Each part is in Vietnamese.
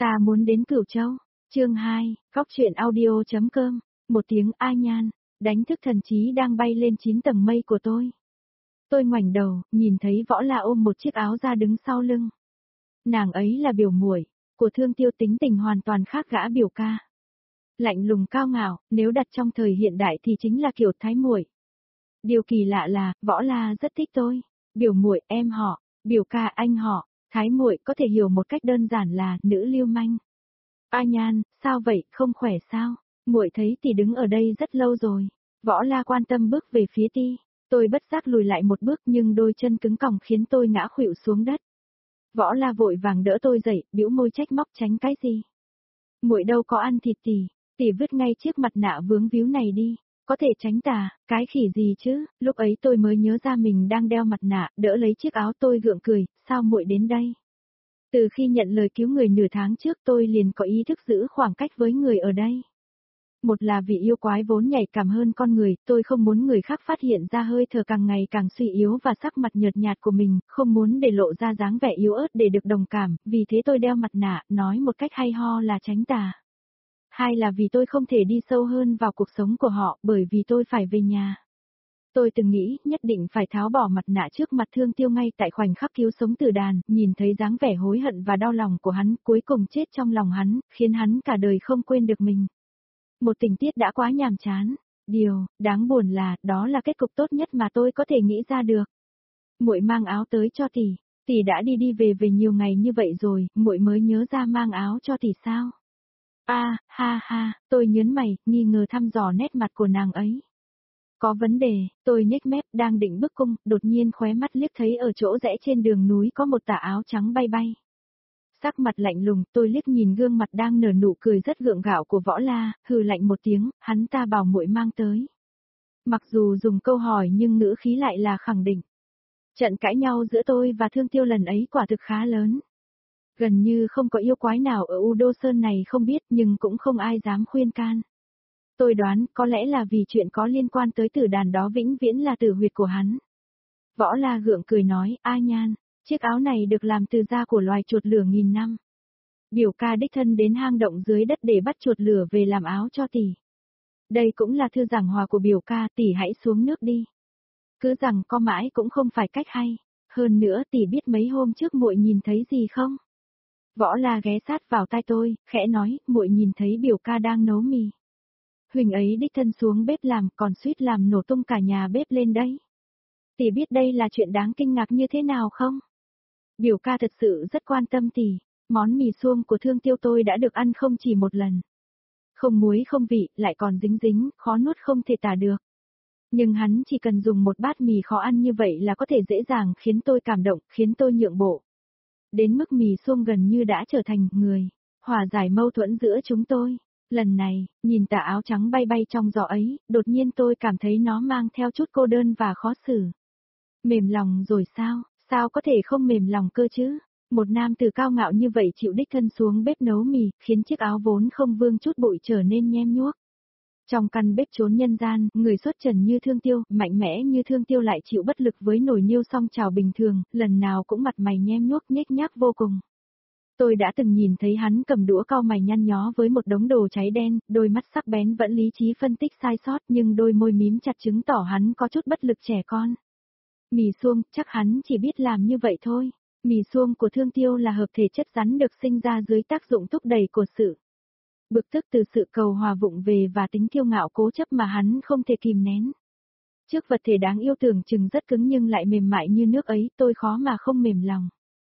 Ta muốn đến Cửu Châu. Chương 2, Góc truyện audio.com. Một tiếng a nhan, đánh thức thần trí đang bay lên 9 tầng mây của tôi. Tôi ngoảnh đầu, nhìn thấy Võ La ôm một chiếc áo ra đứng sau lưng. Nàng ấy là biểu muội của Thương Tiêu, tính tình hoàn toàn khác gã biểu ca. Lạnh lùng cao ngạo, nếu đặt trong thời hiện đại thì chính là kiểu thái muội. Điều kỳ lạ là, Võ La rất thích tôi. Biểu muội em họ, biểu ca anh họ, thái muội có thể hiểu một cách đơn giản là nữ lưu manh. A Nhan, sao vậy, không khỏe sao? Muội thấy tỷ đứng ở đây rất lâu rồi. Võ La quan tâm bước về phía ti. Tôi bất giác lùi lại một bước nhưng đôi chân cứng còng khiến tôi ngã khuỵu xuống đất. Võ La vội vàng đỡ tôi dậy, bĩu môi trách móc tránh cái gì? Muội đâu có ăn thịt tỷ vứt ngay chiếc mặt nạ vướng víu này đi. Có thể tránh tà, cái khỉ gì chứ? Lúc ấy tôi mới nhớ ra mình đang đeo mặt nạ, đỡ lấy chiếc áo tôi gượng cười, sao muội đến đây? Từ khi nhận lời cứu người nửa tháng trước tôi liền có ý thức giữ khoảng cách với người ở đây. Một là vì yêu quái vốn nhạy cảm hơn con người, tôi không muốn người khác phát hiện ra hơi thở càng ngày càng suy yếu và sắc mặt nhợt nhạt của mình, không muốn để lộ ra dáng vẻ yếu ớt để được đồng cảm, vì thế tôi đeo mặt nạ, nói một cách hay ho là tránh tà. Hai là vì tôi không thể đi sâu hơn vào cuộc sống của họ, bởi vì tôi phải về nhà. Tôi từng nghĩ nhất định phải tháo bỏ mặt nạ trước mặt Thương Tiêu ngay tại khoảnh khắc cứu sống Tử Đàn, nhìn thấy dáng vẻ hối hận và đau lòng của hắn, cuối cùng chết trong lòng hắn, khiến hắn cả đời không quên được mình. Một tình tiết đã quá nhàm chán. Điều đáng buồn là, đó là kết cục tốt nhất mà tôi có thể nghĩ ra được. Muội mang áo tới cho tỷ đã đi về nhiều ngày như vậy rồi, muội mới nhớ ra mang áo cho tỷ sao? Ha, tôi nhớn mày, nghi ngờ thăm dò nét mặt của nàng ấy. Có vấn đề, tôi nhếch mép đang định bước cung, đột nhiên khóe mắt liếc thấy ở chỗ rẽ trên đường núi có một tà áo trắng bay bay. Sắc mặt lạnh lùng, tôi liếc nhìn gương mặt đang nở nụ cười rất gượng gạo của Võ La, hừ lạnh một tiếng, hắn ta bảo muội mang tới. Mặc dù dùng câu hỏi nhưng ngữ khí lại là khẳng định. Trận cãi nhau giữa tôi và Thương Tiêu lần ấy quả thực khá lớn. Gần như không có yêu quái nào ở U Đô Sơn này không biết nhưng cũng không ai dám khuyên can. Tôi đoán có lẽ là vì chuyện có liên quan tới Tử Đàn đó vĩnh viễn là tử huyệt của hắn. Võ La gượng cười nói, A Nhan, chiếc áo này được làm từ da của loài chuột lửa nghìn năm. Biểu ca đích thân đến hang động dưới đất để bắt chuột lửa về làm áo cho tỷ. Đây cũng là thư giảng hòa của biểu ca, tỷ hãy xuống nước đi. Cứ rằng co mãi cũng không phải cách hay. Hơn nữa tỷ biết mấy hôm trước muội nhìn thấy gì không? Võ La ghé sát vào tai tôi, khẽ nói, muội nhìn thấy biểu ca đang nấu mì. Huỳnh ấy đích thân xuống bếp làm, còn suýt làm nổ tung cả nhà bếp lên đấy. Tỷ biết đây là chuyện đáng kinh ngạc như thế nào không? Biểu ca thật sự rất quan tâm tỷ. Món mì suông của Thương Tiêu tôi đã được ăn không chỉ một lần. Không muối không vị, lại còn dính dính, khó nuốt không thể tả được. Nhưng hắn chỉ cần dùng một bát mì khó ăn như vậy là có thể dễ dàng khiến tôi cảm động, khiến tôi nhượng bộ. Đến mức mì suông gần như đã trở thành người hòa giải mâu thuẫn giữa chúng tôi. Lần này, nhìn tà áo trắng bay bay trong gió ấy, đột nhiên tôi cảm thấy nó mang theo chút cô đơn và khó xử. Mềm lòng rồi sao? Sao có thể không mềm lòng cơ chứ? Một nam tử cao ngạo như vậy chịu đích thân xuống bếp nấu mì, khiến chiếc áo vốn không vương chút bụi trở nên nhem nhuốc. Trong căn bếp chốn nhân gian, người xuất trần như Thương Tiêu, mạnh mẽ như Thương Tiêu lại chịu bất lực với nồi niêu song chảo bình thường, lần nào cũng mặt mày nhem nhuốc nhếch nhác vô cùng. Tôi đã từng nhìn thấy hắn cầm đũa cau mày nhăn nhó với một đống đồ cháy đen, đôi mắt sắc bén vẫn lý trí phân tích sai sót nhưng đôi môi mím chặt chứng tỏ hắn có chút bất lực trẻ con. Mì suông, chắc hắn chỉ biết làm như vậy thôi. Mì suông của Thương Tiêu là hợp thể chất rắn được sinh ra dưới tác dụng thúc đẩy của sự bực tức từ sự cầu hòa vụng về và tính kiêu ngạo cố chấp mà hắn không thể kìm nén. Trước vật thể đáng yêu tưởng chừng rất cứng nhưng lại mềm mại như nước ấy, tôi khó mà không mềm lòng.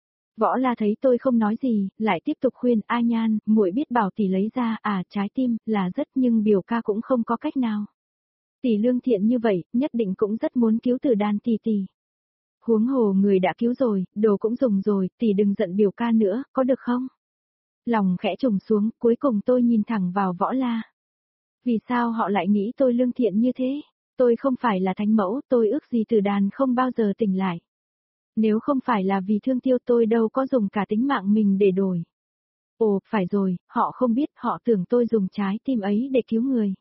Võ La thấy tôi không nói gì, lại tiếp tục khuyên, A Nhan, muội biết bảo tỷ lấy ra, trái tim, là rất nhưng biểu ca cũng không có cách nào. Tỷ lương thiện như vậy, nhất định cũng rất muốn cứu Tử Đàn tỷ. Huống hồ người đã cứu rồi, đồ cũng dùng rồi, tỷ đừng giận biểu ca nữa, có được không? Lòng khẽ trùng xuống, cuối cùng tôi nhìn thẳng vào Võ La. Vì sao họ lại nghĩ tôi lương thiện như thế? Tôi không phải là thánh mẫu, tôi ước gì Tử Đàn không bao giờ tỉnh lại. Nếu không phải là vì Thương Tiêu tôi đâu có dùng cả tính mạng mình để đổi. Ồ, phải rồi, họ không biết, họ tưởng tôi dùng trái tim ấy để cứu người.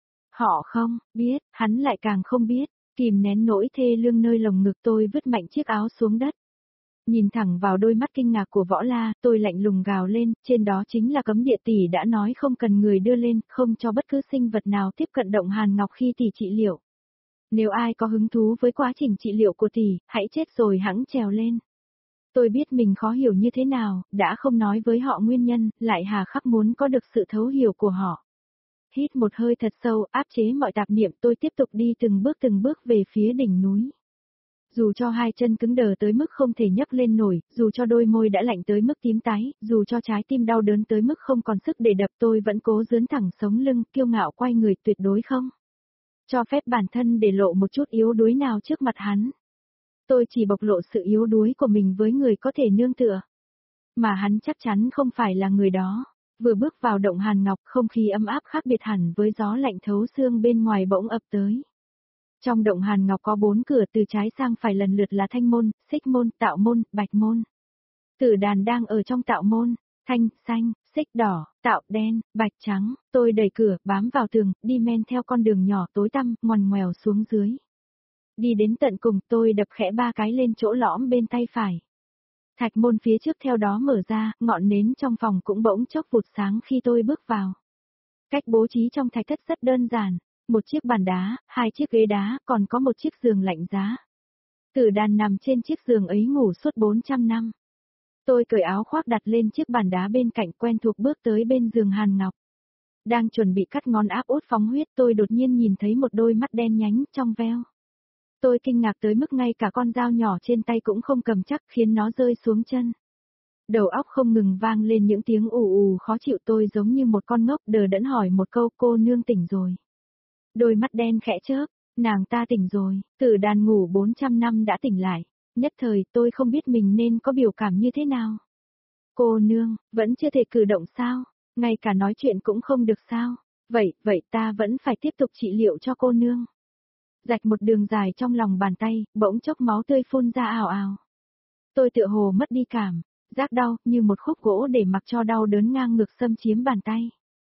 Họ không biết, hắn lại càng không biết, kìm nén nỗi thê lương nơi lồng ngực tôi vứt mạnh chiếc áo xuống đất. Nhìn thẳng vào đôi mắt kinh ngạc của Võ La, tôi lạnh lùng gào lên, trên đó chính là cấm địa tỷ đã nói không cần người đưa lên, không cho bất cứ sinh vật nào tiếp cận động Hàn Ngọc khi tỷ trị liệu. Nếu ai có hứng thú với quá trình trị liệu của tỷ, hãy chết rồi hẵng trèo lên. Tôi biết mình khó hiểu như thế nào, đã không nói với họ nguyên nhân, lại hà khắc muốn có được sự thấu hiểu của họ. Hít một hơi thật sâu, áp chế mọi tạp niệm, tôi tiếp tục đi từng bước về phía đỉnh núi. Dù cho hai chân cứng đờ tới mức không thể nhấc lên nổi, dù cho đôi môi đã lạnh tới mức tím tái, dù cho trái tim đau đớn tới mức không còn sức để đập, tôi vẫn cố dướn thẳng sống lưng, kiêu ngạo quay người, tuyệt đối không cho phép bản thân để lộ một chút yếu đuối nào trước mặt hắn. Tôi chỉ bộc lộ sự yếu đuối của mình với người có thể nương tựa. Mà hắn chắc chắn không phải là người đó. Vừa bước vào động Hàn Ngọc, không khí ấm áp khác biệt hẳn với gió lạnh thấu xương bên ngoài bỗng ập tới. Trong động Hàn Ngọc có 4 cửa, từ trái sang phải lần lượt là Thanh môn, Xích môn, Tạo môn, Bạch môn. Tử đàn đang ở trong Tạo môn, thanh, xanh, xích đỏ, tạo đen, bạch trắng. Tôi đẩy cửa, bám vào tường, đi men theo con đường nhỏ tối tăm, ngoằn ngoèo xuống dưới. Đi đến tận cùng, tôi đập khẽ 3 cái lên chỗ lõm bên tay phải. Thạch môn phía trước theo đó mở ra, ngọn nến trong phòng cũng bỗng chốc vụt sáng khi tôi bước vào. Cách bố trí trong thạch thất rất đơn giản, một chiếc bàn đá, 2 chiếc ghế đá, còn có một chiếc giường lạnh giá. Tử đàn nằm trên chiếc giường ấy ngủ suốt 400 năm. Tôi cởi áo khoác đặt lên chiếc bàn đá bên cạnh, quen thuộc bước tới bên giường Hàn Ngọc. Đang chuẩn bị cắt ngón áp út phóng huyết, tôi đột nhiên nhìn thấy một đôi mắt đen nhánh trong veo. Tôi kinh ngạc tới mức ngay cả con dao nhỏ trên tay cũng không cầm chắc, khiến nó rơi xuống chân. Đầu óc không ngừng vang lên những tiếng ù ù khó chịu, tôi giống như một con ngốc đờ đẫn hỏi một câu, cô nương tỉnh rồi. Đôi mắt đen khẽ chớp, nàng ta tỉnh rồi, Tử đàn ngủ 400 năm đã tỉnh lại. Nhất thời tôi không biết mình nên có biểu cảm như thế nào. Cô nương, vẫn chưa thể cử động sao? Ngay cả nói chuyện cũng không được sao? Vậy ta vẫn phải tiếp tục trị liệu cho cô nương. Rạch một đường dài trong lòng bàn tay, bỗng chốc máu tươi phun ra ào ào. Tôi tựa hồ mất đi cảm, giác đau như một khúc gỗ để mặc cho đau đớn ngang ngược xâm chiếm bàn tay.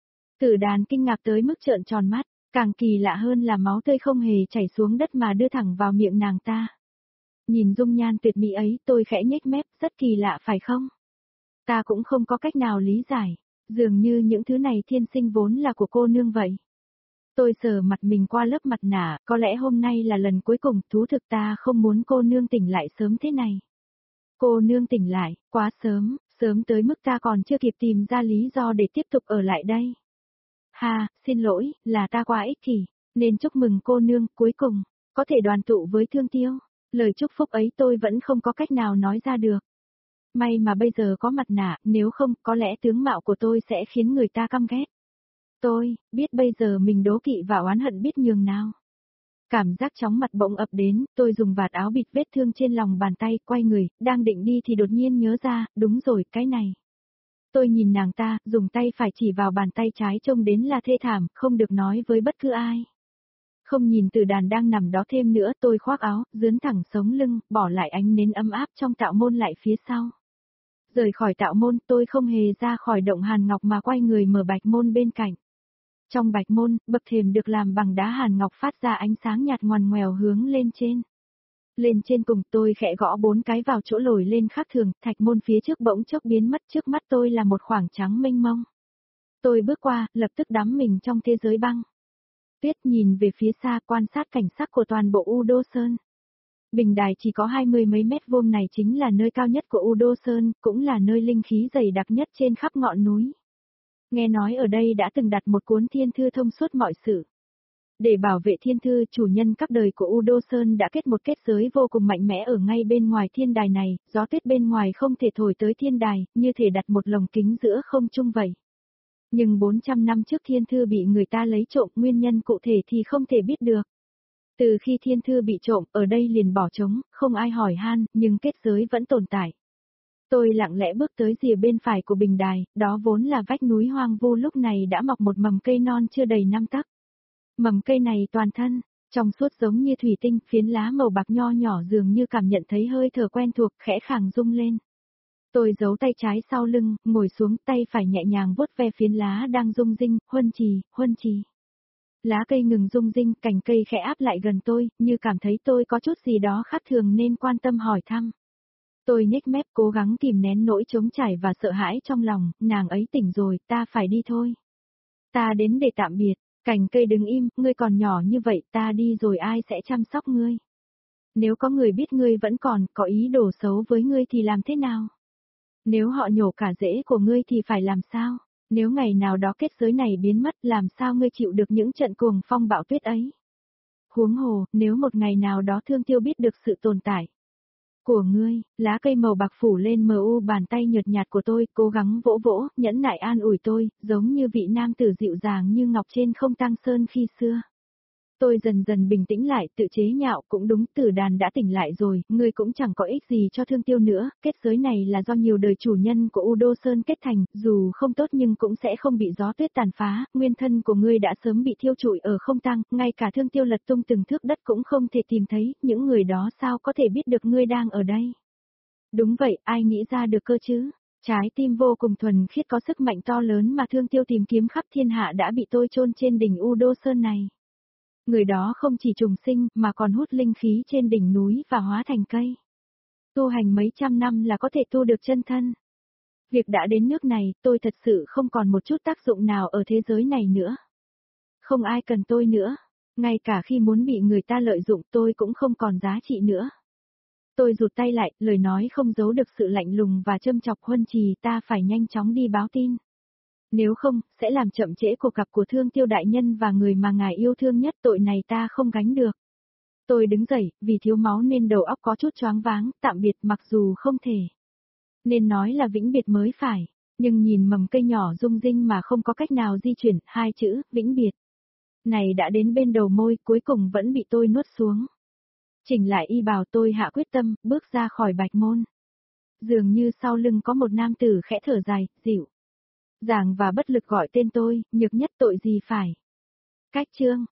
Tử đàn kinh ngạc tới mức trợn tròn mắt, càng kỳ lạ hơn là máu tươi không hề chảy xuống đất mà đưa thẳng vào miệng nàng ta. Nhìn dung nhan tuyệt mỹ ấy, tôi khẽ nhếch mép, rất kỳ lạ phải không? Ta cũng không có cách nào lý giải, dường như những thứ này thiên sinh vốn là của cô nương vậy. Tôi sờ mặt mình qua lớp mặt nạ, có lẽ hôm nay là lần cuối cùng, thú thực ta không muốn cô nương tỉnh lại sớm thế này. Cô nương tỉnh lại, quá sớm, sớm tới mức ta còn chưa kịp tìm ra lý do để tiếp tục ở lại đây. Ha, xin lỗi, là ta quá ích kỷ, nên chúc mừng cô nương, cuối cùng, có thể đoàn tụ với Thương Tiêu. Lời chúc phúc ấy tôi vẫn không có cách nào nói ra được. May mà bây giờ có mặt nạ, nếu không, có lẽ tướng mạo của tôi sẽ khiến người ta căm ghét. Tôi, biết bây giờ mình đố kỵ và oán hận biết nhường nào. Cảm giác chóng mặt bỗng ập đến, tôi dùng vạt áo bịt vết thương trên lòng bàn tay, quay người, đang định đi thì đột nhiên nhớ ra, đúng rồi, cái này. Tôi nhìn nàng ta, dùng tay phải chỉ vào bàn tay trái trông đến là thê thảm, không được nói với bất cứ ai. Không nhìn Tử đàn đang nằm đó thêm nữa, tôi khoác áo, dướn thẳng sống lưng, bỏ lại ánh nến ấm áp trong Tạo môn lại phía sau. Rời khỏi Tạo môn, tôi không hề ra khỏi động Hàn Ngọc mà quay người mở Bạch môn bên cạnh. Trong Bạch môn, bậc thềm được làm bằng đá Hàn Ngọc phát ra ánh sáng nhạt ngoằn ngoèo hướng lên trên. Lên trên cùng, tôi khẽ gõ 4 cái vào chỗ lồi lên khác thường, thạch môn phía trước bỗng chốc biến mất, trước mắt tôi là một khoảng trắng mênh mông. Tôi bước qua, lập tức đắm mình trong thế giới băng. Tuyết nhìn về phía xa, quan sát cảnh sắc của toàn bộ U Đô Sơn. Bình đài chỉ có 20 mấy mét vuông này chính là nơi cao nhất của U Đô Sơn, cũng là nơi linh khí dày đặc nhất trên khắp ngọn núi. Nghe nói ở đây đã từng đặt một cuốn thiên thư thông suốt mọi sự. Để bảo vệ thiên thư, chủ nhân các đời của U Đô Sơn đã kết một kết giới vô cùng mạnh mẽ ở ngay bên ngoài thiên đài này, gió tuyết bên ngoài không thể thổi tới thiên đài, như thể đặt một lồng kính giữa không trung vậy. Nhưng 400 năm trước thiên thư bị người ta lấy trộm, nguyên nhân cụ thể thì không thể biết được. Từ khi thiên thư bị trộm, ở đây liền bỏ trống, không ai hỏi han, nhưng kết giới vẫn tồn tại. Tôi lặng lẽ bước tới rìa bên phải của bình đài, đó vốn là vách núi hoang vu, lúc này đã mọc một mầm cây non chưa đầy 5 tấc. Mầm cây này toàn thân, trong suốt giống như thủy tinh, phiến lá màu bạc nho nhỏ dường như cảm nhận thấy hơi thở quen thuộc, khẽ khàng rung lên. Tôi giấu tay trái sau lưng, ngồi xuống, tay phải nhẹ nhàng vuốt ve phiến lá đang rung rinh, huân trì. Lá cây ngừng rung rinh, cành cây khẽ áp lại gần tôi, như cảm thấy tôi có chút gì đó khác thường nên quan tâm hỏi thăm. Tôi nhếch mép cố gắng kìm nén nỗi trống trải và sợ hãi trong lòng, nàng ấy tỉnh rồi, ta phải đi thôi. Ta đến để tạm biệt, cành cây đứng im, ngươi còn nhỏ như vậy, ta đi rồi ai sẽ chăm sóc ngươi? Nếu có người biết ngươi vẫn còn có ý đồ xấu với ngươi thì làm thế nào? Nếu họ nhổ cả rễ của ngươi thì phải làm sao? Nếu ngày nào đó kết giới này biến mất làm sao ngươi chịu được những trận cuồng phong bão tuyết ấy? Huống hồ, nếu một ngày nào đó Thương Tiêu biết được sự tồn tại của ngươi, lá cây màu bạc phủ lên mờ u bàn tay nhợt nhạt của tôi, cố gắng vỗ vỗ, nhẫn nại an ủi tôi, giống như vị nam tử dịu dàng như ngọc trên không tang sơn khi xưa. Tôi dần dần bình tĩnh lại, tự chế nhạo, cũng đúng, Tử Đàn đã tỉnh lại rồi, ngươi cũng chẳng có ích gì cho Thương Tiêu nữa, kết giới này là do nhiều đời chủ nhân của U Đô Sơn kết thành, dù không tốt nhưng cũng sẽ không bị gió tuyết tàn phá, nguyên thân của ngươi đã sớm bị thiêu trụi ở không tang, ngay cả Thương Tiêu lật tung từng thước đất cũng không thể tìm thấy, những người đó sao có thể biết được ngươi đang ở đây? Đúng vậy, ai nghĩ ra được cơ chứ? Trái tim vô cùng thuần khiết có sức mạnh to lớn mà Thương Tiêu tìm kiếm khắp thiên hạ đã bị tôi chôn trên đỉnh U Đô Sơn này. Người đó không chỉ trùng sinh mà còn hút linh khí trên đỉnh núi và hóa thành cây. Tu hành mấy trăm năm là có thể tu được chân thân. Việc đã đến nước này, tôi thật sự không còn một chút tác dụng nào ở thế giới này nữa. Không ai cần tôi nữa. Ngay cả khi muốn bị người ta lợi dụng tôi cũng không còn giá trị nữa. Tôi rụt tay lại, lời nói không giấu được sự lạnh lùng và châm chọc. Huân Trì, ta phải nhanh chóng đi báo tin. Nếu không, sẽ làm chậm trễ cuộc gặp của Thương Tiêu đại nhân và người mà ngài yêu thương nhất, tội này ta không gánh được. Tôi đứng dậy, vì thiếu máu nên đầu óc có chút choáng váng, tạm biệt mặc dù không thể. Nên nói là vĩnh biệt mới phải, nhưng nhìn mầm cây nhỏ rung rinh mà không có cách nào di chuyển, hai chữ, vĩnh biệt. Này đã đến bên đầu môi, cuối cùng vẫn bị tôi nuốt xuống. Chỉnh lại y bào, tôi hạ quyết tâm, bước ra khỏi bạch môn. Dường như sau lưng có một nam tử khẽ thở dài, dịu dàng và bất lực gọi tên tôi, Nhược Nhất, tội gì phải. Cách chương